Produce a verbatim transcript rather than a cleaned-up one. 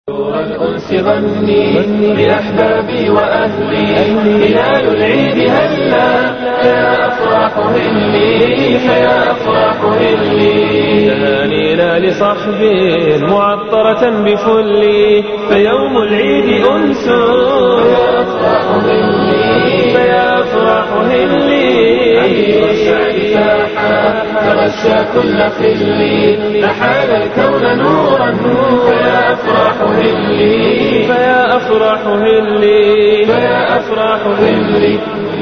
نور الأنس غني لأحبابي وأهلي، هلال العيد هلا فيا أفراح هلي فيا أفراح هلي. تهانينا لصحبي معطرة بفلي، فيوم العيد أنس فيا أفراح هلي فيا أفراح هلي. أمير الشعب فاحا تغشى كل خلي، أحال الكون نورا فيا أفراح هلي فيا أفراح هلي فيا أفراح هلي.